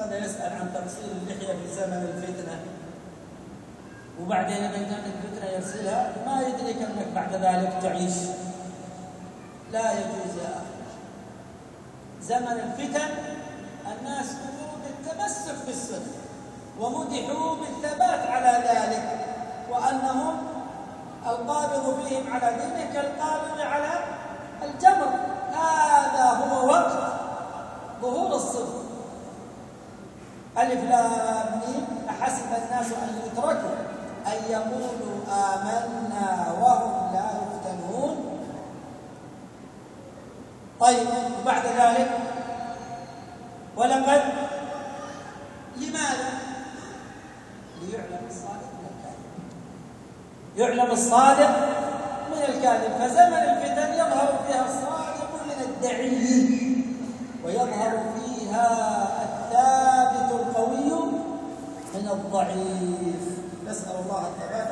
هذا يسأل عن تقصير اللحية في زمن الفتنة، وبعدين إذا كانت الفتنة يرسلها ما يدريك أنك بعد ذلك تعيش. لا يجوز يا أخي. زمن الفتن الناس أمروا بالتمسك بالسنة ومدحوا بالثبات على ذلك، وأنهم القابض فيهم على دينه كالقابض على الجمر. هذا هو وقت ظهور الصدق. ألف لام ميم أحسب الناس أن يتركوا أن يقولوا آمنا وهم لا يفتنون. طيب، وبعد ذلك ولقد، لماذا؟ ليعلم الصادق من الكاذب. يعلم الصادق من الكاذب. فزمن الفتن يظهر فيها الصادق من الدعي، ويظهر فيها الثابت القوي من الضعيف. نسأل الله الثبات